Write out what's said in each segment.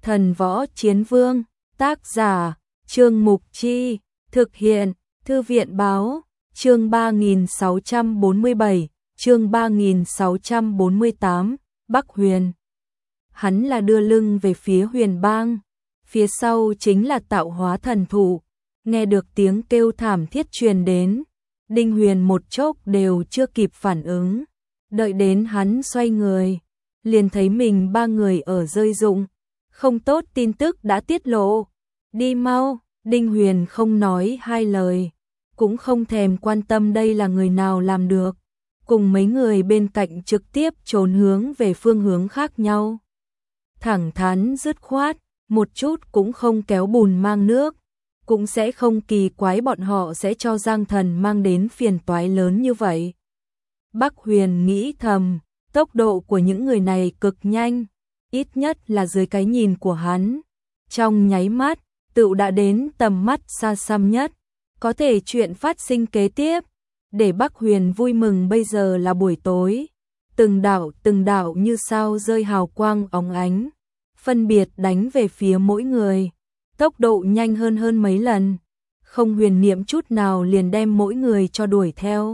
Thần Võ Chiến Vương, tác giả, Trương Mục Chi, thực hiện, Thư viện Báo, chương 3647, chương 3648, Bắc Huyền. Hắn là đưa lưng về phía Huyền Bang, phía sau chính là Tạo Hóa Thần Thụ, nghe được tiếng kêu thảm thiết truyền đến, Đinh Huyền một chốc đều chưa kịp phản ứng, đợi đến hắn xoay người, liền thấy mình ba người ở rơi rụng, không tốt tin tức đã tiết lộ, đi mau, Đinh Huyền không nói hai lời, cũng không thèm quan tâm đây là người nào làm được, cùng mấy người bên cạnh trực tiếp trốn hướng về phương hướng khác nhau. Thẳng thắn dứt khoát, một chút cũng không kéo bùn mang nước, cũng sẽ không kỳ quái bọn họ sẽ cho Giang Thần mang đến phiền toái lớn như vậy. Bắc Huyền nghĩ thầm, tốc độ của những người này cực nhanh, ít nhất là dưới cái nhìn của hắn. Trong nháy mắt, tựu đã đến tầm mắt xa xăm nhất, có thể chuyện phát sinh kế tiếp. Để Bắc Huyền vui mừng bây giờ là buổi tối, từng đạo như sao rơi hào quang óng ánh, phân biệt đánh về phía mỗi người, tốc độ nhanh hơn mấy lần, không huyền niệm chút nào liền đem mỗi người cho đuổi theo.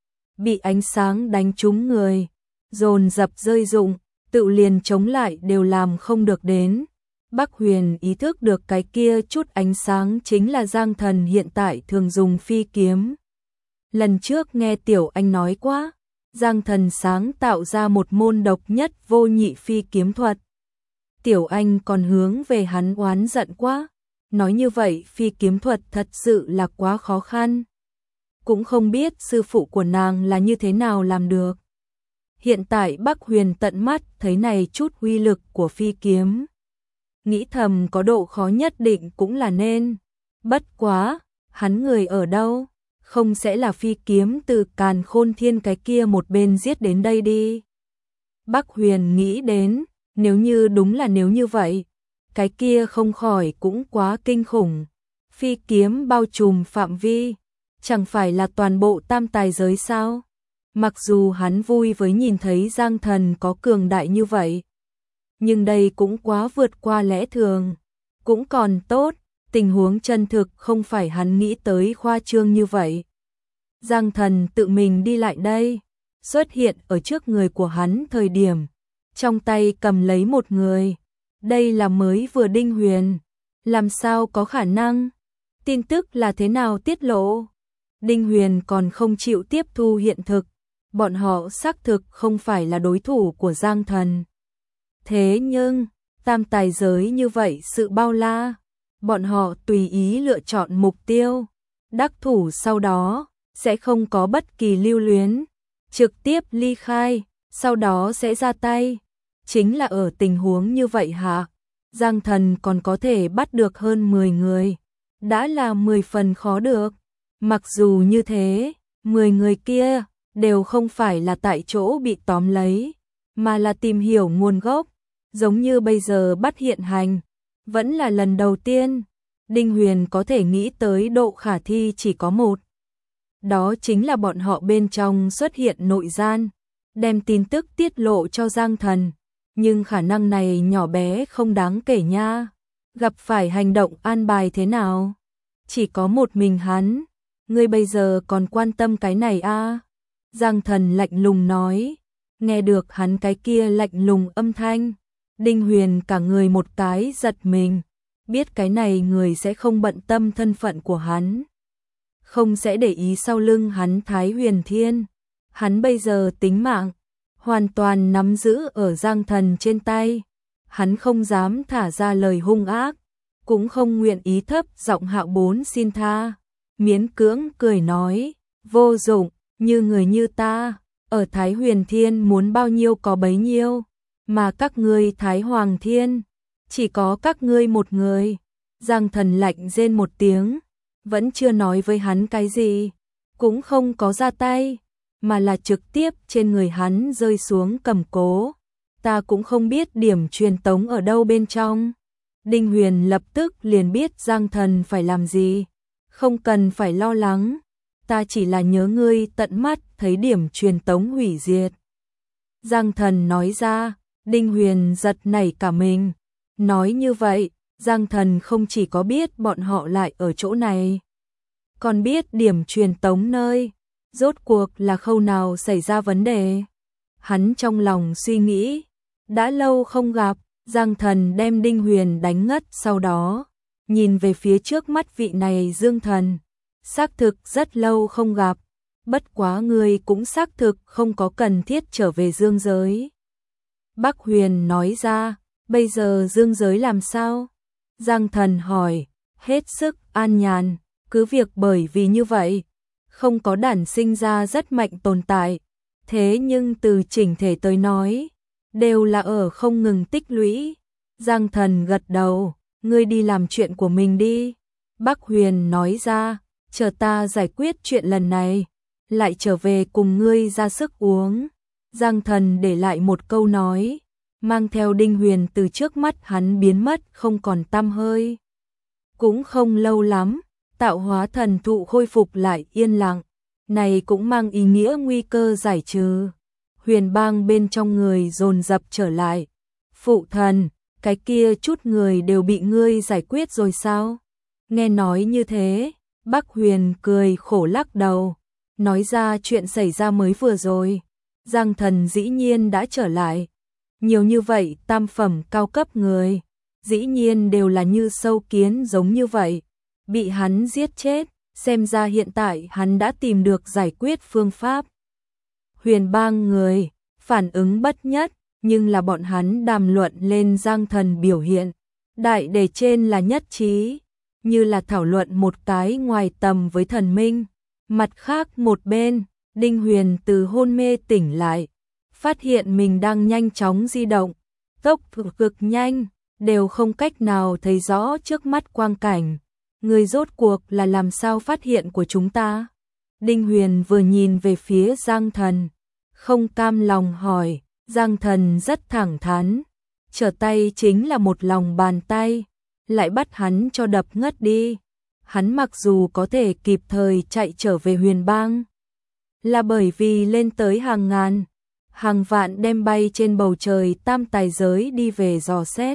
Bị ánh sáng đánh trúng người, dồn dập rơi rụng, tự liền chống lại đều làm không được đến. Bắc Huyền ý thức được cái kia chút ánh sáng chính là Giang Thần hiện tại thường dùng phi kiếm. Lần trước nghe Tiểu Anh nói quá, Giang Thần sáng tạo ra một môn độc nhất vô nhị phi kiếm thuật. Tiểu Anh còn hướng về hắn oán giận quá, nói như vậy phi kiếm thuật thật sự là quá khó khăn. Cũng không biết sư phụ của nàng là như thế nào làm được. Hiện tại Bắc Huyền tận mắt thấy này chút uy lực của phi kiếm. Nghĩ thầm có độ khó nhất định cũng là nên. Bất quá, hắn người ở đâu? Không sẽ là phi kiếm từ Càn Khôn Thiên cái kia một bên giết đến đây đi. Bắc Huyền nghĩ đến, nếu như đúng là nếu như vậy, cái kia không khỏi cũng quá kinh khủng. Phi kiếm bao trùm phạm vi, chẳng phải là toàn bộ tam tài giới sao? Mặc dù hắn vui với nhìn thấy Giang Thần có cường đại như vậy, nhưng đây cũng quá vượt qua lẽ thường. Cũng còn tốt, tình huống chân thực không phải hắn nghĩ tới khoa trương như vậy. Giang Thần tự mình đi lại đây, xuất hiện ở trước người của hắn thời điểm, trong tay cầm lấy một người. Đây là mới vừa Đinh Huyền, làm sao có khả năng? Tin tức là thế nào tiết lộ? Đinh Huyền còn không chịu tiếp thu hiện thực, bọn họ xác thực không phải là đối thủ của Giang Thần. Thế nhưng, tam tài giới như vậy sự bao la, bọn họ tùy ý lựa chọn mục tiêu, đắc thủ sau đó, sẽ không có bất kỳ lưu luyến, trực tiếp ly khai, sau đó sẽ ra tay. Chính là ở tình huống như vậy hả? Giang Thần còn có thể bắt được hơn 10 người, đã là 10 phần khó được. Mặc dù như thế, 10 người kia đều không phải là tại chỗ bị tóm lấy, mà là tìm hiểu nguồn gốc, giống như bây giờ bắt hiện hành, vẫn là lần đầu tiên. Đinh Huyền có thể nghĩ tới độ khả thi chỉ có một. Đó chính là bọn họ bên trong xuất hiện nội gian, đem tin tức tiết lộ cho Giang Thần. Nhưng khả năng này nhỏ bé không đáng kể nha. Gặp phải hành động an bài thế nào? Chỉ có một mình hắn. Ngươi bây giờ còn quan tâm cái này à? Giang Thần lạnh lùng nói. Nghe được hắn cái kia lạnh lùng âm thanh, Đinh Huyền cả người một cái giật mình. Biết cái này người sẽ không bận tâm thân phận của hắn, không sẽ để ý sau lưng hắn Thái Huyền Thiên. Hắn bây giờ tính mạng hoàn toàn nắm giữ ở Giang Thần trên tay. Hắn không dám thả ra lời hung ác, cũng không nguyện ý thấp giọng Hạo Bốn xin tha, miễn cưỡng cười nói, vô dụng, như người như ta, ở Thái Huyền Thiên muốn bao nhiêu có bấy nhiêu, mà các ngươi Thái Hoàng Thiên, chỉ có các ngươi một người. Giang Thần lạnh rên một tiếng, vẫn chưa nói với hắn cái gì, cũng không có ra tay, mà là trực tiếp trên người hắn rơi xuống cầm cố. Ta cũng không biết điểm truyền tống ở đâu bên trong. Đinh Huyền lập tức liền biết Giang Thần phải làm gì. Không cần phải lo lắng, ta chỉ là nhớ ngươi tận mắt thấy điểm truyền tống hủy diệt. Giang Thần nói ra, Đinh Huyền giật nảy cả mình, Nói như vậy, Giang Thần không chỉ có biết bọn họ lại ở chỗ này, còn biết điểm truyền tống nơi, rốt cuộc là khâu nào xảy ra vấn đề. Hắn trong lòng suy nghĩ, đã lâu không gặp, Giang Thần đem Đinh Huyền đánh ngất, sau đó nhìn về phía trước mắt vị này Dương Thần, xác thực rất lâu không gặp, bất quá người cũng xác thực không có cần thiết trở về dương giới. Bắc Huyền nói ra, bây giờ dương giới làm sao? Giang Thần hỏi, hết sức an nhàn, cứ việc bởi vì như vậy, không có đản sinh ra rất mạnh tồn tại, thế nhưng từ chỉnh thể tới nói, đều là ở không ngừng tích lũy. Giang Thần gật đầu, ngươi đi làm chuyện của mình đi. Bắc Huyền nói ra, chờ ta giải quyết chuyện lần này, lại trở về cùng ngươi ra sức uống. Giang Thần để lại một câu nói, mang theo Đinh Huyền từ trước mắt hắn biến mất không còn tăm hơi. Cũng không lâu lắm, tạo hóa thần thụ khôi phục lại yên lặng, này cũng mang ý nghĩa nguy cơ giải trừ. Huyền Bang bên trong người dồn dập trở lại. Phụ thần, cái kia chút người đều bị ngươi giải quyết rồi sao? Nghe nói như thế, Bắc Huyền cười khổ lắc đầu, nói ra chuyện xảy ra mới vừa rồi. Giang Thần dĩ nhiên đã trở lại. Nhiều như vậy tam phẩm cao cấp người, dĩ nhiên đều là như sâu kiến giống như vậy, bị hắn giết chết, xem ra hiện tại hắn đã tìm được giải quyết phương pháp. Huyền Bang người, phản ứng bất nhất, nhưng là bọn hắn đàm luận lên Giang Thần biểu hiện. Đại đề trên là nhất trí, như là thảo luận một cái ngoài tầm với thần minh. Mặt khác một bên, Đinh Huyền từ hôn mê tỉnh lại, phát hiện mình đang nhanh chóng di động, tốc độ cực nhanh, đều không cách nào thấy rõ trước mắt quang cảnh. Người rốt cuộc là làm sao phát hiện của chúng ta? Đinh Huyền vừa nhìn về phía Giang Thần, không cam lòng hỏi. Giang Thần rất thẳng thắn, trở tay chính là một lòng bàn tay, lại bắt hắn cho đập ngất đi. Hắn mặc dù có thể kịp thời chạy trở về Huyền Bang, là bởi vì lên tới hàng ngàn, hàng vạn đem bay trên bầu trời tam tài giới đi về dò xét.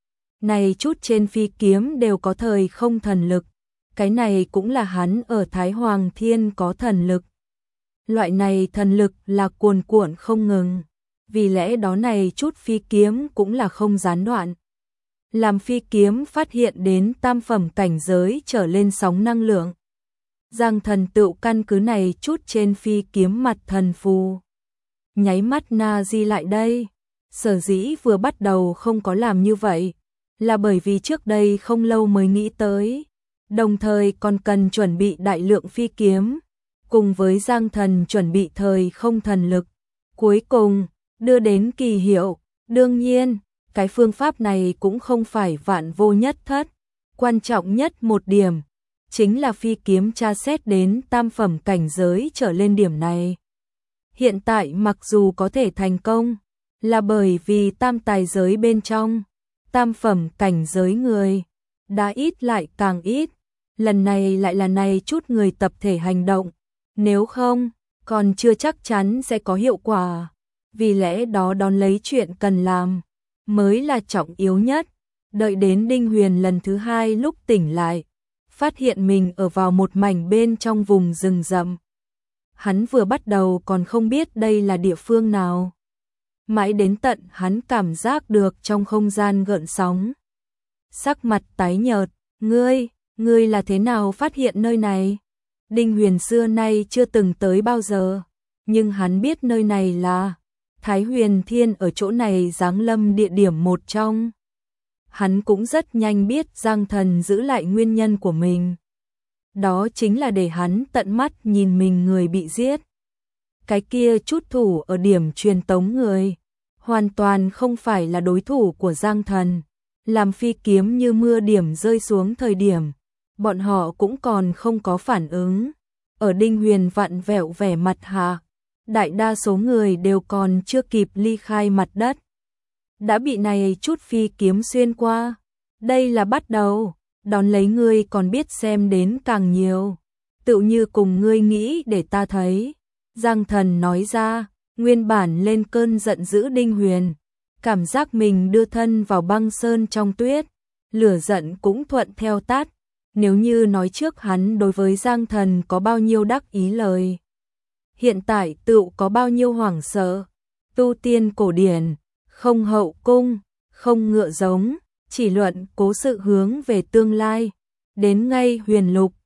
Này chút trên phi kiếm đều có thời không thần lực, cái này cũng là hắn ở Thái Hoàng Thiên có thần lực. Loại này thần lực là cuồn cuộn không ngừng, vì lẽ đó này chút phi kiếm cũng là không gián đoạn. Làm phi kiếm phát hiện đến tam phẩm cảnh giới trở lên sóng năng lượng. Giang Thần tựu căn cứ này chút trên phi kiếm mặt thần phù. Nháy mắt na di lại đây, sở dĩ vừa bắt đầu không có làm như vậy, là bởi vì trước đây không lâu mới nghĩ tới, đồng thời còn cần chuẩn bị đại lượng phi kiếm, cùng với Giang Thần chuẩn bị thời không thần lực. Cuối cùng, đưa đến kỳ hiệu, đương nhiên, cái phương pháp này cũng không phải vạn vô nhất thất. Quan trọng nhất một điểm, chính là phi kiếm tra xét đến tam phẩm cảnh giới trở lên điểm này. Hiện tại mặc dù có thể thành công, là bởi vì tam tài giới bên trong, tam phẩm cảnh giới người, đã ít lại càng ít, lần này lại là này chút người tập thể hành động, nếu không, còn chưa chắc chắn sẽ có hiệu quả. Vì lẽ đó đón lấy chuyện cần làm, mới là trọng yếu nhất. Đợi đến Đinh Huyền lần thứ hai lúc tỉnh lại, phát hiện mình ở vào một mảnh bên trong vùng rừng rậm. Hắn vừa bắt đầu còn không biết đây là địa phương nào. Mãi đến tận hắn cảm giác được trong không gian gợn sóng. Sắc mặt tái nhợt, ngươi là thế nào phát hiện nơi này? Đinh Huyền xưa nay chưa từng tới bao giờ, nhưng hắn biết nơi này là Thái Huyền Thiên, ở chỗ này giáng lâm địa điểm một trong. Hắn cũng rất nhanh biết Giang Thần giữ lại nguyên nhân của mình. Đó chính là để hắn tận mắt nhìn mình người bị giết. Cái kia chút thủ ở điểm truyền tống người, hoàn toàn không phải là đối thủ của Giang Thần. Làm phi kiếm như mưa điểm rơi xuống thời điểm, bọn họ cũng còn không có phản ứng. Ở Đinh Huyền vặn vẹo vẻ mặt hạ, đại đa số người đều còn chưa kịp ly khai mặt đất, đã bị này chút phi kiếm xuyên qua. Đây là bắt đầu, đón lấy ngươi còn biết xem đến càng nhiều, tự như cùng ngươi nghĩ để ta thấy. Giang Thần nói ra, nguyên bản lên cơn giận dữ Đinh Huyền, cảm giác mình đưa thân vào băng sơn trong tuyết, lửa giận cũng thuận theo tắt. Nếu như nói trước hắn đối với Giang Thần có bao nhiêu đắc ý lời, hiện tại tựu có bao nhiêu hoảng sợ. Tu tiên cổ điển, không hậu cung, không ngựa giống, chỉ luận cố sự hướng về tương lai. Đến ngay huyền lục,